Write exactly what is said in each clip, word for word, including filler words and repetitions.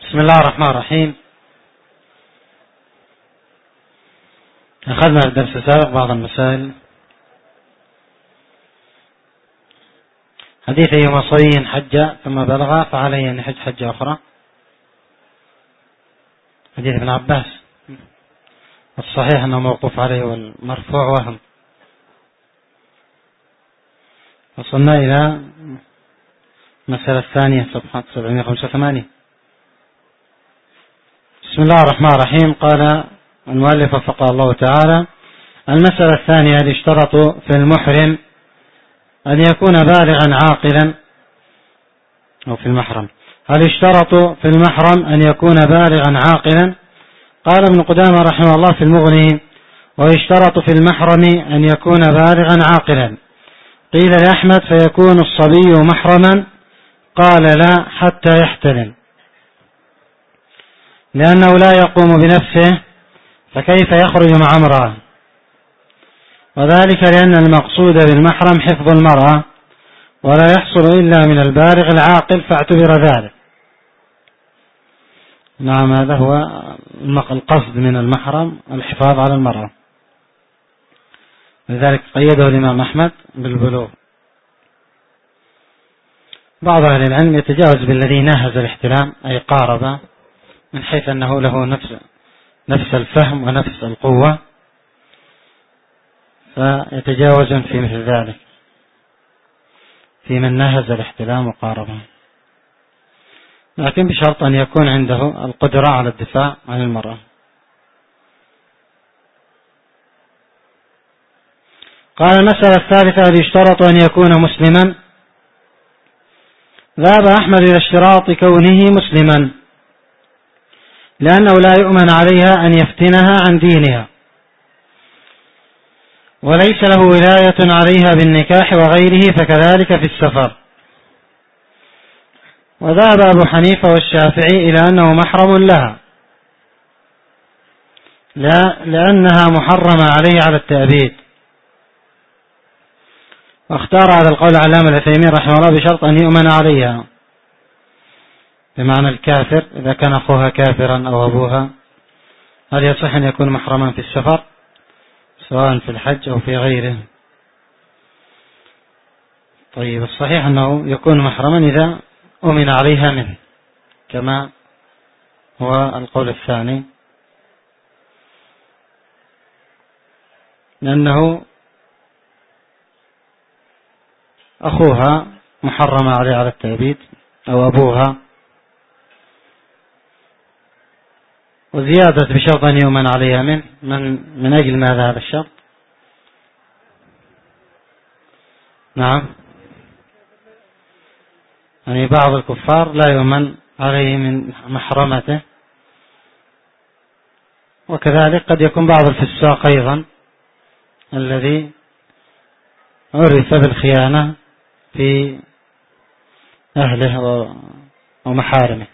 بسم الله الرحمن الرحيم. أخذنا في الدرس السابق بعض المسائل. حديث أيما صبي حج ثم بلغ فعليه أن يحج حجة أخرى، حديث ابن عباس. الصحيح أنه موقوف عليه والمرفوع وهم. وصلنا إلى المسألة الثانية صفحة سبعمائة وخمسة وثمانين. بسم الله الرحمن الرحيم. قال المؤلف وفقه الله تعالى: المسألة الثانية: هل يشترط في المحرم أن يكون بالغا عاقلا، أو في المحرم هل يشترط في المحرم أن يكون بالغا عاقلا؟ قال ابن قدامة رحمه الله في المغني: ويشترط في المحرم أن يكون بالغا عاقلا. قيل لأحمد: فيكون الصبي محرما؟ قال: لا، حتى يحتلم، لأنه لا يقوم بنفسه، فكيف يخرج مع امرأة؟ وذلك لأن المقصود بالمحرم حفظ المرأة، ولا يحصل إلا من البالغ العاقل، فاعتبر ذلك. نعم، هذا هو القصد من المحرم، الحفاظ على المرأة. لذلك قيده الإمام أحمد بالبلوغ. بعض أهل العلم يتجاوز بالذي ناهز الاحتلام، أي قارب، من حيث أنه له نفس نفس الفهم ونفس القوة، فيتجاوز في مثل ذلك في من ناهز الاحتلام وقاربه، لكن بشرط أن يكون عنده القدرة على الدفاع عن المرأة. قال المسألة الثالثة: هل يشترط أن يكون مسلما؟ ذهب أحمد إلى اشتراط كونه مسلما، لأنه لا يؤمن عليها أن يفتنها عن دينها، وليس له ولاية عليها بالنكاح وغيره، فكذلك في السفر. وذهب أبو حنيفة والشافعي إلى أنه محرم لها، لا لأنها محرمة عليه على التأبيد. واختار هذا القول علامة العثيمين رحمه الله بشرط أن يؤمن عليها، بمعنى الكافر إذا كان أخوها كافرا أو أبوها، هل يصح أن يكون محرما في السفر سواء في الحج أو في غيره؟ طيب، الصحيح أنه يكون محرما إذا أؤمن عليها منه، كما هو القول الثاني، لأنه أخوها محرم عليه على التأبيد أو أبوها. وزيادة بشرط أن يؤمن عليها منه، من, من أجل ماذا هذا الشرط؟ نعم، يعني بعض الكفار لا يؤمن عليه من محرمته، وكذلك قد يكون بعض الفساق أيضا الذي عرف بالخيانة في أهله ومحارمه.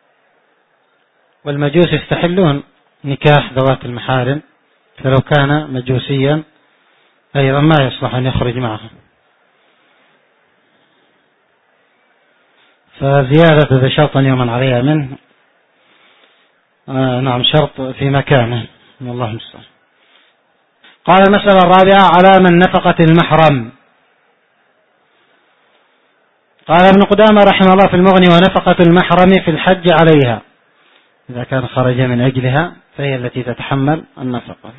والمجوس يستحلون نكاح ذوات المحارم، فلو كان مجوسيا أيضا ما يصلح أن يخرج معه. فزيادة بشرط أن يؤمن عليها منه، آه نعم، شرط في مكانه، والله المستعان. قال المسألة الرابعة: على من نفقة المحرم. قال ابن قدامة رحمه الله في المغني: ونفقة المحرم في الحج عليها، إذا كان خرج من أجلها فهي التي تتحمل النفقة.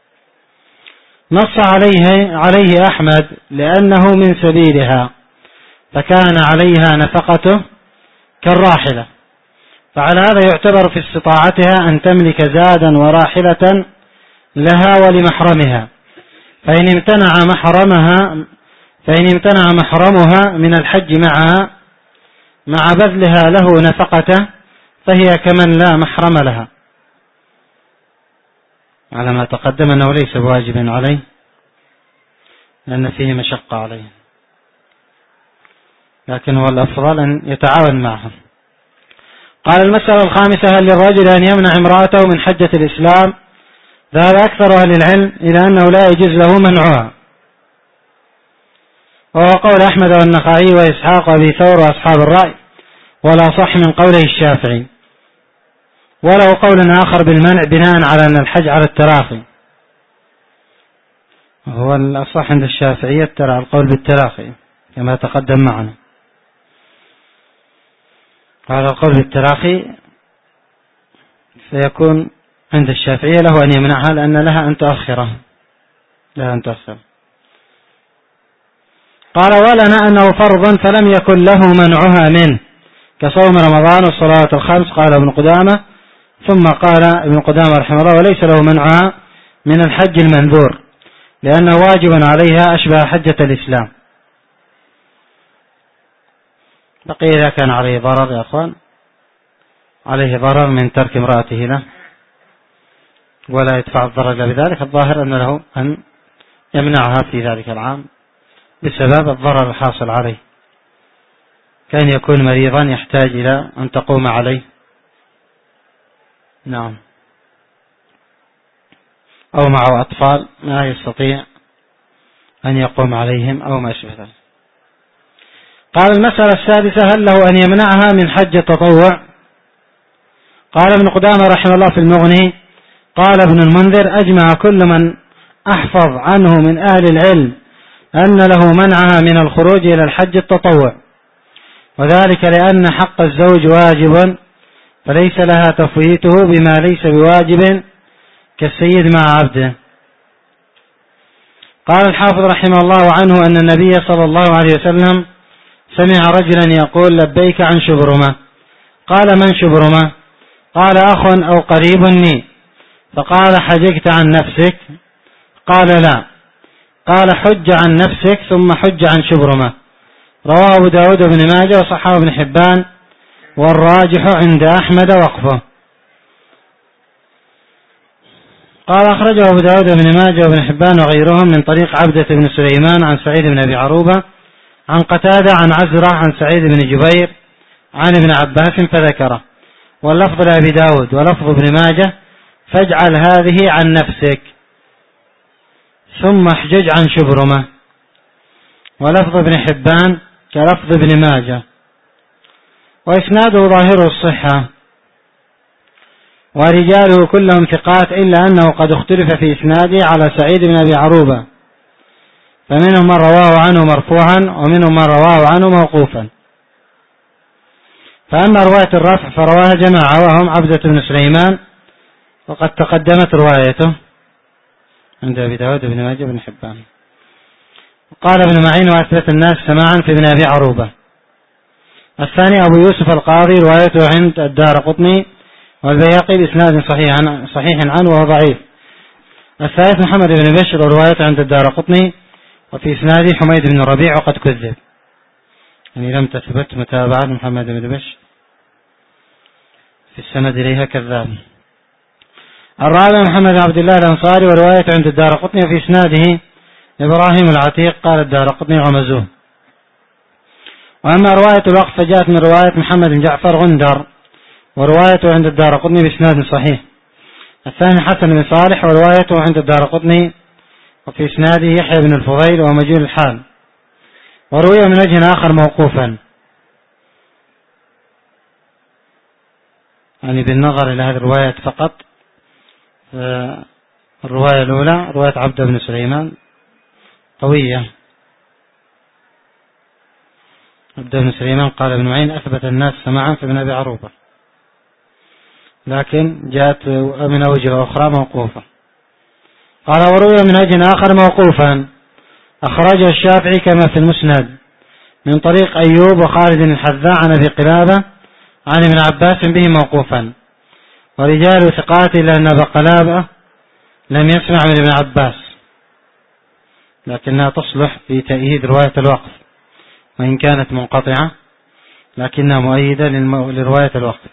نص عليه عليه أحمد لأنه من سبيلها، فكان عليها نفقته كالراحلة، فعلى هذا يعتبر في استطاعتها أن تملك زادا وراحلة لها ولمحرمها، فإن امتنع محرمها فإن امتنع محرمها من الحج معها مع بذلها له نفقته، فهي كمن لا محرم لها، على ما تقدم أنه ليس بواجب عليه لأن فيه مشقة عليه، لكن هو الأفضل أن يتعاون معها. قال المسألة الخامسة: هل للرجل أن يمنع امرأته من حجة الإسلام؟ ذهب أكثر أهل العلم إلى أنه لا يجوز له منعها، وهو قول أحمد والنخعي وإسحاق وأبي ثور وأصحاب الرأي، ولا صح من قوله الشافعي. وله قول آخر بالمنع بناء على أن الحج على التراخي، هو الأصح عند الشافعية ترى القول بالتراخي كما تقدم معنا. قال القول بالتراخي فيكون عند الشافعية له أن يمنعها لأن لها أن تؤخره لها أن تؤخر. قال ولنا أنه فرض فلم يكن له منعها منه كصوم رمضان والصلوات الخمس، قال ابن قدامة. ثم قال ابن قدامة رحمه الله وليس له منعها من الحج المنذور لأنه واجب عليها أشبه حجة الإسلام. بقي إذا كان عليه ضرر يا أخوان، عليه ضرر من ترك امرأته له ولا يدفع الضرر إلا بذلك، الظاهر أن له أن يمنعها في ذلك العام بسبب الضرر الحاصل عليه، كان يكون مريضا يحتاج إلى أن تقوم عليه، نعم، أو معه أطفال ما يستطيع أن يقوم عليهم أو ما يشبه ذلك. قال المسألة السادسة هل له أن يمنعها من حج التطوع؟ قال ابن قدامة رحمه الله في المغني قال ابن المنذر أجمع كل من أحفظ عنه من أهل العلم أن له منعها من الخروج إلى الحج التطوع، وذلك لأن حق الزوج واجب فليس لها تفويته بما ليس بواجب كالسيد مع عبده. قال الحافظ رحمه الله عنه أن النبي صلى الله عليه وسلم سمع رجلا يقول لبيك عن شبرمة، قال من شبرمة؟ قال أخ أو قريب لي، فقال حججت عن نفسك؟ قال لا، قال حج عن نفسك ثم حج عن شبرمة. رواه أبو داود بن ماجه وصححه ابن حبان، والراجح عند أحمد وقفه. قال أخرجه أبو داود بن ماجه وابن حبان وغيرهم من طريق عبدة بن سليمان عن سعيد بن أبي عروبة عن قتادة عن عزرة عن سعيد بن جبير عن ابن عباس فذكره، واللفظ لأبي داود ولفظ ابن ماجه فاجعل هذه عن نفسك ثم احجج عن شبرمة، ولفظ ابن حبان كلفظ ابن ماجه، وإسناده ظاهر الصحة ورجاله كلهم ثقات إلا أنه قد اختلف في إسناده على سعيد بن أبي عروبة، فمنهم من رواه عنه مرفوعا ومنهم من رواه عنه موقوفا. فأما رواية الرفع فرواها جماعة وهم عبدة بن سليمان وقد تقدمت روايته عند أبي داود بن ماجه بن حبان. قال ابن معين وأثبت الناس سماعا في ابن أبي عروبة. الثاني أبو يوسف القاضي روايته عند الدارقطني والبيهقي بإسناد صحيح صحيح عنه وهو ضعيف. الثالث محمد بن بشر وروايته عند الدارقطني وفي إسناده حميد بن ربيع وقد كذب، يعني لم تثبت متابعة محمد بن بشر في السند إليها كذاب. الرابع محمد بن عبد الله الأنصاري وروايته عند الدارقطني وفي إسناده إبراهيم العتيق قال الدارقطني غمزوه. وأما رواية الوقف فجاءت من رواية محمد بن جعفر غندر وروايته عند الدارقطني بإسناد صحيح. الثاني حسن بن صالح وروايته عند الدارقطني وفي إسناده يحيى بن الفضيل ومجهول الحال، وروي من وجه آخر موقوفا، يعني بالنظر إلى هذه الرواية فقط. الرواية الأولى رواية عبد بن سليمان قوية، عبد بن سليمان قال ابن معين أثبت الناس سماعا في ابن أبي عروبة، لكن جاءت من أوجه أخرى موقوفة. قال وروي من وجه آخر موقوفا أخرجه الشافعي كما في المسند من طريق أيوب وخالد الحذاء عن أبي قلابة عن ابن عباس به موقوفا، ورجال ثقات إلا أن أبا قلابة لم يسمع من ابن عباس، لكنها تصلح في تأييد رواية الوقف وإن كانت منقطعة، لكنها مؤيدة لرواية الوقف.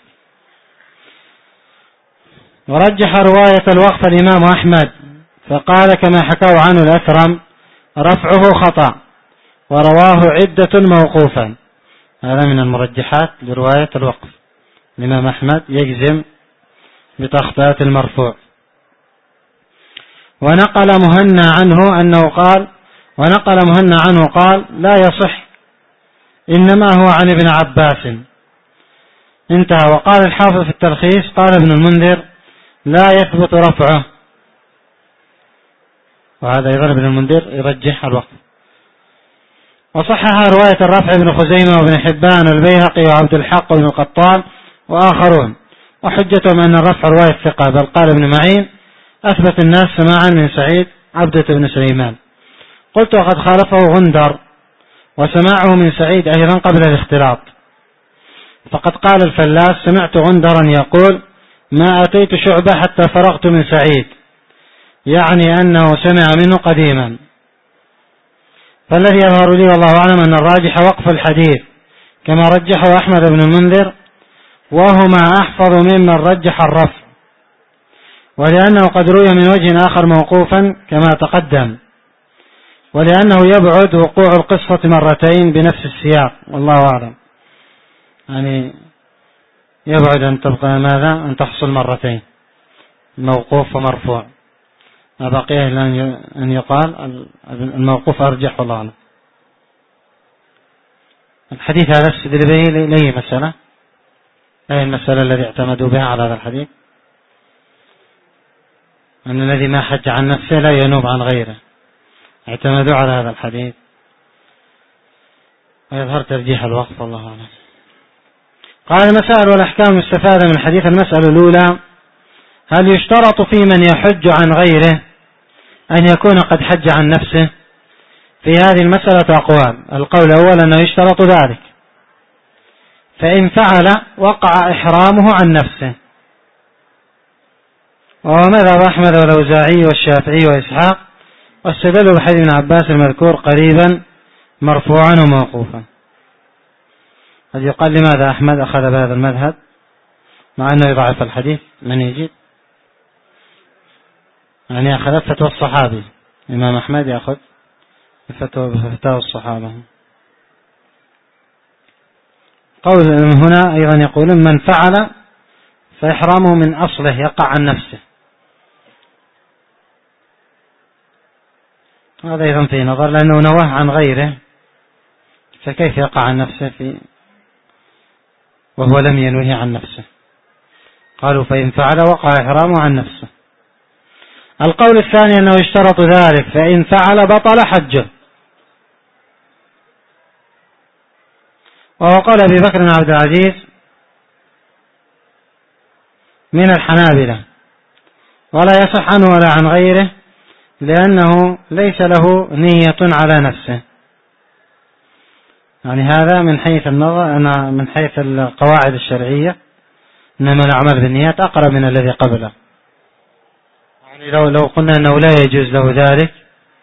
ورجح رواية الوقف الإمام أحمد فقال كما حكوا عنه الأثرم رفعه خطأ، ورواه عدة موقوفا. هذا من المرجحات لرواية الوقف، الإمام أحمد يجزم بتخطئة المرفوع. ونقل مهنا عنه أنه قال ونقل مهنا عنه قال لا يصح، إنما هو عن ابن عباس، انتهى. وقال الحافظ في التلخيص قال ابن المنذر لا يثبت رفعه، وهذا أيضا ابن المنذر يرجح الوقف. وصحح رواية الرفع ابن خزيمة وابن حبان والبيهقي وعبد الحق وابن القطان وآخرون، وحجتهم أن الرفع رواية ثقة. بل قال ابن معين أثبت الناس سماعا من سعيد عبدة بن سليمان. قلت وقد خالفه غندر وسماعه من سعيد أيضا قبل الاختلاط، فقد قال الفلاس سمعت غندرا يقول ما أتيت شعبة حتى فرغت من سعيد، يعني أنه سمع منه قديما. فالذي يظهر لي والله أعلم أن الراجح وقف الحديث كما رجحه أحمد بن المنذر، وهما أحفظ ممن رجح الرفع، ولأنه قد روي من وجه آخر موقوفا كما تقدم، ولأنه يبعد وقوع القصة مرتين بنفس السياق، والله أعلم. يعني يبعد أن تبقى ماذا أن تحصل مرتين موقوف ومرفوع، ما بقيه أن يقال الموقوف أرجح، والله أعلم. الحديث هذا استدل به لأي مسألة؟ أي المسألة الذي اعتمدوا بها على هذا الحديث أن الذي ما حج عن نفسه لا ينوب عن غيره، اعتمدوا على هذا الحديث، ويظهر ترجيح الوقف، والله أعلم. قال المسائل والأحكام المستفادة من الحديث. المسألة الأولى: هل يشترط في من يحج عن غيره أن يكون قد حج عن نفسه؟ في هذه المسألة أقوال. القول الأول أنه يشترط ذلك، فإن فعل وقع إحرامه عن نفسه، وهو مذهب أحمد والأوزاعي والشافعي وإسحاق، واستدلوا بحديث ابن عباس المذكور قريبا مرفوعا وموقوفا. قد يقال لماذا أحمد أخذ بهذا المذهب مع أنه يضعف الحديث؟ من يجيب؟ يعني أخذ فتوى الصحابي، الإمام أحمد يأخذ فتوى الصحابة. قول هنا أيضا يقولون من فعل فإحرامه من أصله يقع عن نفسه، هذا أيضا فيه نظر، لأنه نواه عن غيره، فكيف يقع عن نفسه في وهو لم ينوه عن نفسه؟ قالوا فإن فعل وقع إحرامه عن نفسه. القول الثاني أنه يشترط ذلك، فإن فعل بطل حجه، وهو قال أبي بكر بن عبد العزيز من الحنابلة، ولا يصح عنه ولا عن غيره، لأنه ليس له نية على نفسه. يعني هذا من حيث النظر، أنا من حيث القواعد الشرعية إنما الأعمال بالنيات أقرب من الذي قبله. يعني لو لو قلنا أنه لا يجوز له ذلك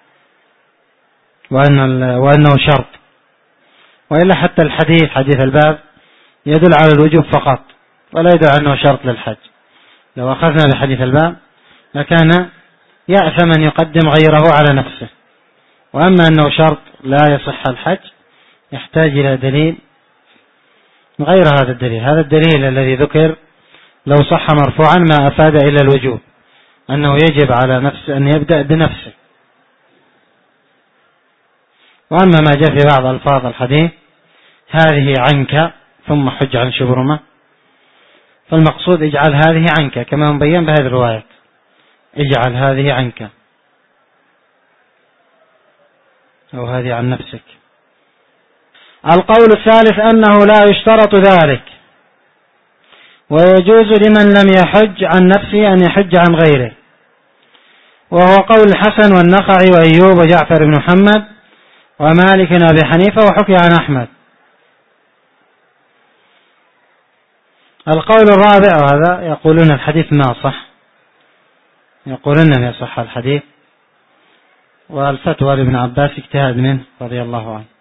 وأن وأنه شرط، وإلا حتى الحديث حديث الباب يدل على الوجوب فقط ولا يدل أنه شرط للحج. لو أخذنا بحديث الباب لكان يأثم أن يقدم غيره على نفسه، وأما أنه شرط لا يصح الحج يحتاج إلى دليل غير هذا الدليل. هذا الدليل الذي ذكر لو صح مرفوعا ما أفاد إلى الوجوب، أنه يجب على نفسه أن يبدأ بنفسه. وأما ما جاء في بعض ألفاظ الحديث هذه عنك ثم حج عن شبرمة، فالمقصود اجعل هذه عنك كما مبين بهذه الرواية، اجعل هذه عنك أو هذه عن نفسك. القول الثالث أنه لا يشترط ذلك، ويجوز لمن لم يحج عن نفسه أن يحج عن غيره، وهو قول الحسن والنخعي وأيوب وجعفر بن محمد ومالك وأبي حنيفة، وحكي عن أحمد. القول الرابع، وهذا يقولون الحديث ما صح، يقولون لم يصح الحديث، والفتوى لابن عباس اجتهاد منه رضي الله عنه.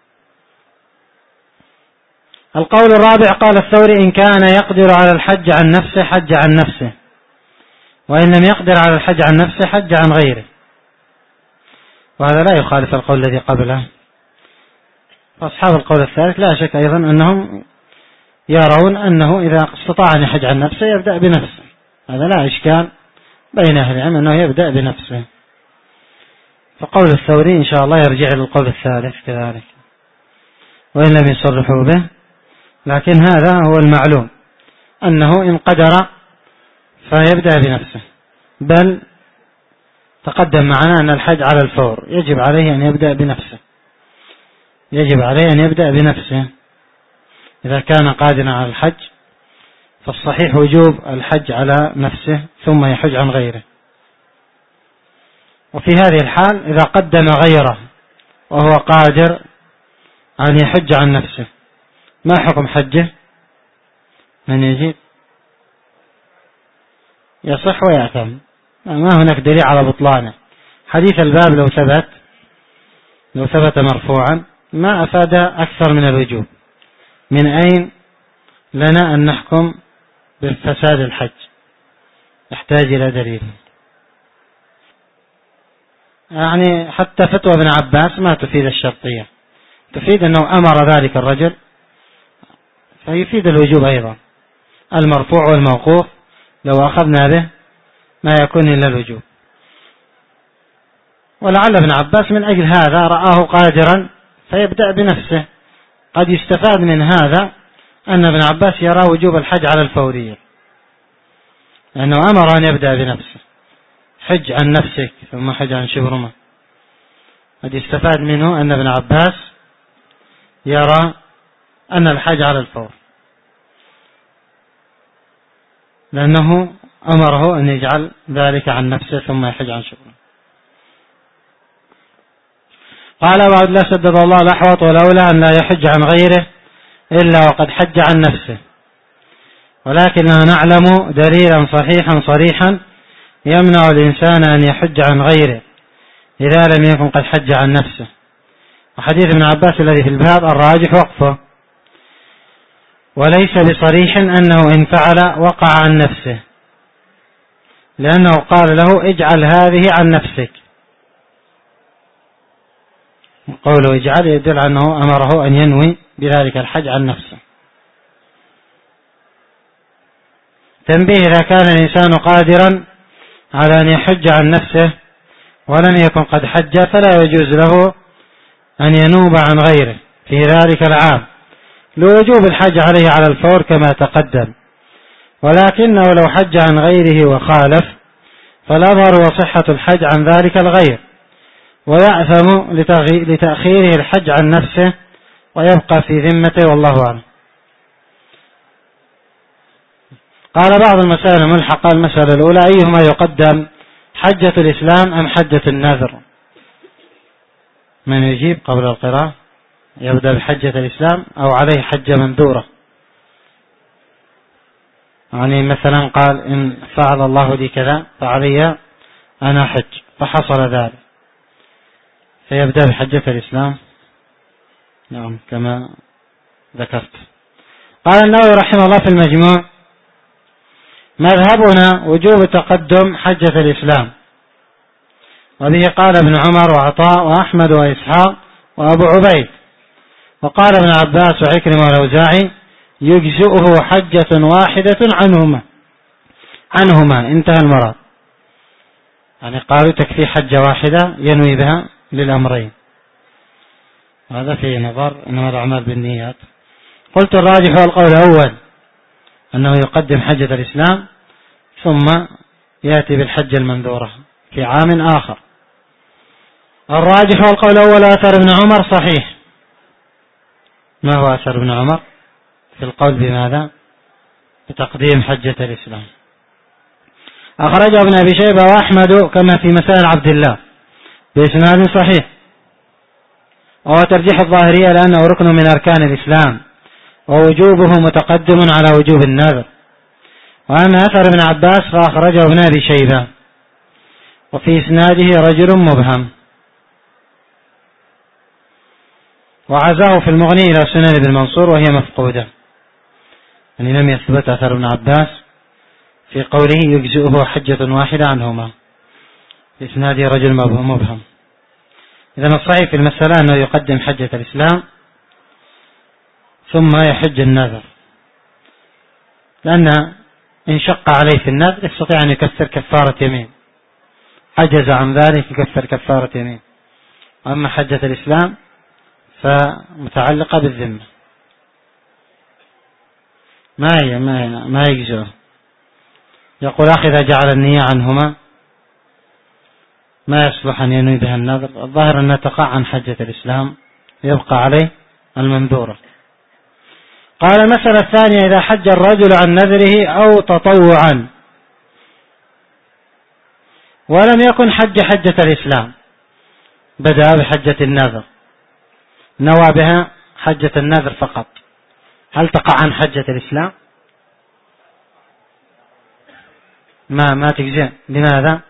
القول الرابع قال الثوري إن كان يقدر على الحج عن نفسه حج عن نفسه، وإن لم يقدر على الحج عن نفسه حج عن غيره، وهذا لا يخالف القول الذي قبله. فأصحاب القول الثالث لا شك أيضا أنهم يرون أنه إذا استطاع أن يحج عن نفسه يبدأ بنفسه، هذا لا إشكال بين أهل العلم أنه يبدأ بنفسه. فقول الثوري إن شاء الله يرجع للقول الثالث كذلك، وإن لم يصرحوا به، لكن هذا هو المعلوم أنه إن قدر فيبدأ بنفسه، بل تقدم معنا أن الحج على الفور، يجب عليه أن يبدأ بنفسه، يجب عليه أن يبدأ بنفسه إذا كان قادرا على الحج، فالصحيح وجوب الحج على نفسه ثم يحج عن غيره. وفي هذه الحال إذا قدم غيره وهو قادر أن يحج عن نفسه، ما حكم حجه؟ من يجيب؟ يصح ويأثم، ما هناك دليل على بطلانه. حديث الباب لو ثبت لو ثبت مرفوعا ما أفاد أكثر من الوجوب. من أين لنا أن نحكم بفساد الحج؟ يحتاج إلى دليل. يعني حتى فتوى ابن عباس ما تفيد الشرطية، تفيد أنه أمر ذلك الرجل، فيفيد الوجوب أيضا. المرفوع والموقوف لو أخذنا به ما يكون إلا الوجوب. ولعل ابن عباس من أجل هذا رآه قادرا فيبدأ بنفسه. قد يستفاد من هذا أن ابن عباس يرى وجوب الحج على الفورية، لأنه أمر أن يبدأ بنفسه، حج عن نفسك ثم حج عن شبرمة. قد يستفاد منه أن ابن عباس يرى أن الحج على الفور، لأنه أمره أن يجعل ذلك عن نفسه ثم يحج عن شبرمة. قال بعد لا سدد الله الأحوط ولولا أن لا يحج عن غيره إلا وقد حج عن نفسه، ولكننا نعلم دليلا صحيحا صريحا يمنع الإنسان أن يحج عن غيره إذا لم يكن قد حج عن نفسه. وحديث ابن عباس الذي في الباب الراجح وقفه، وليس بصريح أنه إن فعل وقع عن نفسه، لأنه قال له اجعل هذه عن نفسك. قوله اجعل يدل أنه أمره أن ينوي بذلك الحج عن نفسه. تنبيه: إذا كان الإنسان قادرا على أن يحج عن نفسه ولم يكن قد حج فلا يجوز له أن ينوب عن غيره في ذلك العام لوجوب الحج عليه على الفور كما تقدم، ولكنه لو حج عن غيره وخالف فالأظهر وصحة الحج عن ذلك الغير، ويأثم لتأخيره الحج عن نفسه ويبقى في ذمته، والله أعلم. قال بعض المسائل الملحقة: المسألة الأولى أيهما يقدم، حجة الإسلام أم حجة النذر؟ من يجيب قبل القراءة؟ يبدأ بحجة الإسلام أو عليه حجة منذورة؟ يعني مثلا قال إن فعل الله لي كذا فعلي أنا حج، فحصل ذلك، فيبدأ بحجة الإسلام. نعم كما ذكرت. قال النووي رحمه الله في المجموع: مذهبنا وجوب تقدم حجة الإسلام، وبه قال ابن عمر وعطاء وأحمد وإسحاق وأبو عبيد. وقال ابن عباس وعكرمة والأوزاعي: يجزئه حجة واحدة عنهما عنهما انتهى المراد. يعني قالوا تكفي حجة واحدة ينوي بها للأمرين، هذا فيه نظر، إنما الأعمال بالنيات. قلت الراجح هو القول الأول، أنه يقدم حجة الإسلام ثم يأتي بالحجة المنذورة في عام آخر. الراجح هو القول الأول، أثر ابن عمر صحيح. ما هو أثر ابن عمر في القول بماذا؟ بتقديم حجة الإسلام. أخرجه ابن أبي شيبة وأحمد كما في مسائل عبد الله بإسناد صحيح، وهو ترجيح الظاهرية لأنه ركن من أركان الإسلام ووجوبه متقدم على وجوب النذر. وأما أثر ابن عباس فأخرجه ابن أبي شيبة وفي إسناده رجل مبهم، وعزاه في المغني إلى سنن ابن منصور وهي مفقودة، يعني لم يثبت أثر ابن عباس في قوله يجزئه حجة واحدة عنهما، في إسناده رجل مبهم. إذن الصحيح في المسألة أنه يقدم حجة الإسلام ثم يحج النذر، لأن إن شق عليه في النذر يستطيع أن يكفر كفارة يمين، عجز عن ذلك يكفر كفارة يمين. وأما حجة الإسلام فمتعلقة بالذمة. ما هي ما ما يجزئه. يقول أخي إذا جعل النية عنهما ما يصلح أن ينوي بها النذر. الظاهر أنها تقع عن حجة الإسلام، يبقى عليه المنذورة. قال المسألة الثانية: إذا حج الرجل عن نذره أو تطوعا ولم يكن حج حجة الإسلام، بدأ بحجة النذر، نوى بها حجة النذر فقط، هل تقع عن حجة الإسلام؟ ما ما تجزئ. لماذا؟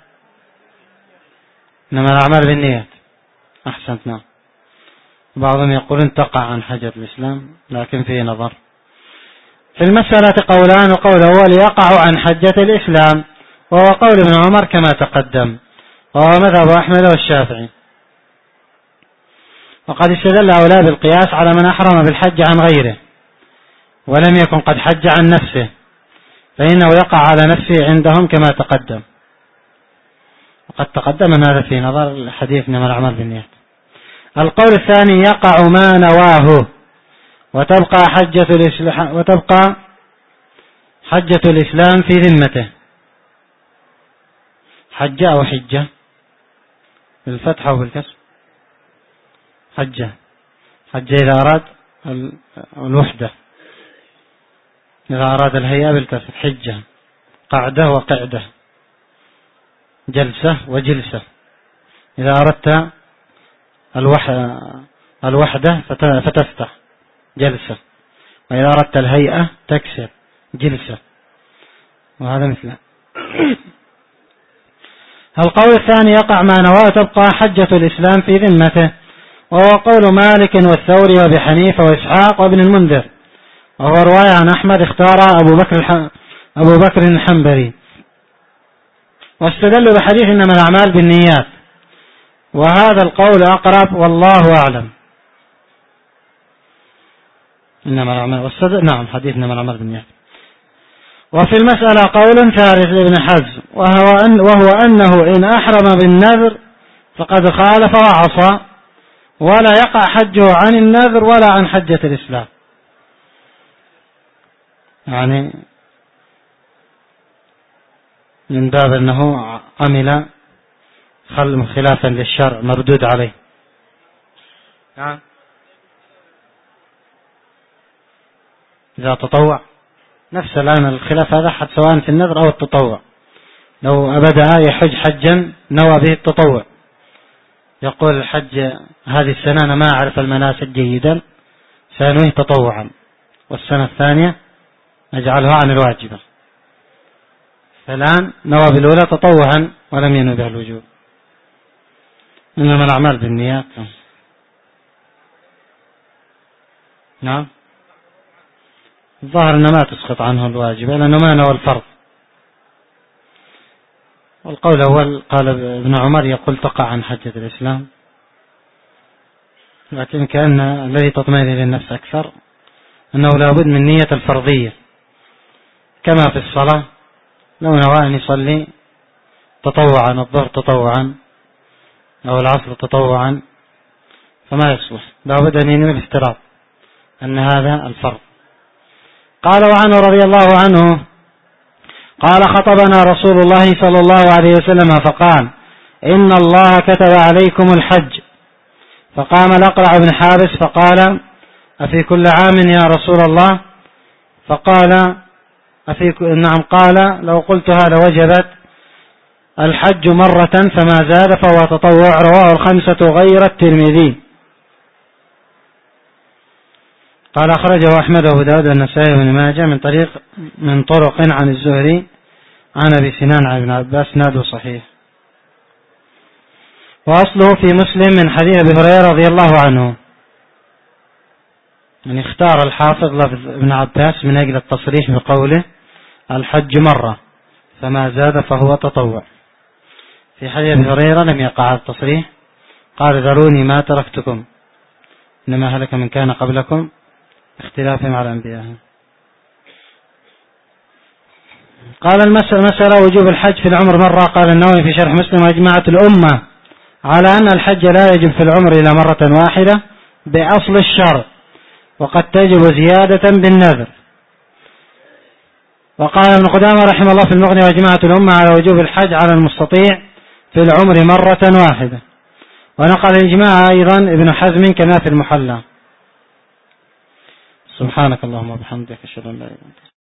إنما الأعمال بالنيات. أحسنت. نعم. بعضهم يقولون تقع عن حجة الإسلام، لكن فيه نظر. في المسألة قولان: وقول أول يقع عن حجة الإسلام، وهو قول ابن عمر كما تقدم، وهو مذهب أحمد والشافعي. وقد استدل هؤلاء بالقياس على من أحرم بالحج عن غيره ولم يكن قد حج عن نفسه، فإنه يقع على نفسه عندهم كما تقدم. وقد تقدم أن هذا في نظر الحديث إنما الأعمال بالنيات. القول الثاني: يقع ما نواه وتبقى حجة الإسلام وتبقى حجة الإسلام في ذمته. حجة أو حجة بالفتح أو بالكسر؟ حجة. حجة إذا أراد الوحدة، إذا أراد الهيئة بالكسر حجة. قعدة وقعدة، جلسة وجلسة. إذا أردت الوحدة فتفتح جلسة، وإذا أردت الهيئة تكسر جلسة، وهذا مثله. القول الثاني: يقع ما نواه تبقى حجة الإسلام في ذمته، وهو قول مالك والثوري وابي حنيفة وإسحاق وابن المنذر، وهو رواية عن أحمد اختار أبو بكر أبو بكر الحنبلي. واستدلوا بحديث إنما الأعمال بالنيات، وهذا القول أقرب والله أعلم. إنما الأعمال والصدق. نعم، حديث إنما الأعمال بالنيات. وفي المسألة قول ثالث لابن حزم، وهو, أن وهو أنه إن أحرم بالنذر فقد خالف وعصى، ولا يقع حجه عن النذر ولا عن حجة الإسلام. يعني من باب أنه عمل خلافا للشرع مردود عليه. نعم. إذا تطوع نفس الآن الخلاف هذا حد سواء في النذر أو التطوع. لو أبدأ يحج حجا نوى به التطوع، يقول الحج هذه السنة أنا ما أعرف المناسك جيدا سأنويه تطوعا، والسنة الثانية أجعلها عن الواجبة. فالآن نوى بالأولى تطوعا ولم ينوي بها الوجوب. إنما الأعمال بالنيات. نعم. الظاهر أنه ما تسقط عنه الواجبة لأنه ما نوى الفرض. والقول الأول قال ابن عمر يقول تقع عن حجة الإسلام، لكن كأن الذي تطمئن إليه النفس أكثر أنه لابد من نية الفرضية، كما في الصلاة لو نوى أن يصلي تطوعا الظهر تطوعا أو العصر تطوعا فما يصلح، لابد أن ينوي الافتراض أن هذا الفرض. قال وعنه رضي الله عنه قال خطبنا رسول الله صلى الله عليه وسلم فقال: إن الله كتب عليكم الحج. فقام الأقرع بن حابس فقال: أفي كل عام يا رسول الله؟ فقال: أفي نعم. قال: لو قلتها لوجبت الحج مرة فما زاد فهو تطوع. رواه الخمسة غير الترمذي. قال أخرجه أحمد وأبو داود والنسائي وابن ماجه من طريق من طرق عن الزهري عن أبي سنان عن ابن عباس نادو صحيح. وأصله في مسلم من حديث أبي هريرة رضي الله عنه. يعني اختار الحافظ لفظ ابن عباس من أجل التصريح بقوله الحج مرة فما زاد فهو تطوع. في حديث أبي هريرة لم يقع التصريح، قال: ذروني ما تركتكم إنما هلك من كان قبلكم اختلافهم على أنبيائهم. قال المسألة وجوب الحج في العمر مرة. قال النووي في شرح مسلم: وأجمعت الأمة على أن الحج لا يجب في العمر إلى مرة واحدة بأصل الشرع، وقد تجب زيادة بالنذر. وقال ابن قدامة رحمه الله في المغني: وأجمعة الأمة على وجوب الحج على المستطيع في العمر مرة واحدة. ونقل الإجماع أيضا ابن حزم كما في المحلى. سبحانك اللهم وبحمدك، أشهد أن لا إله إلا أنت.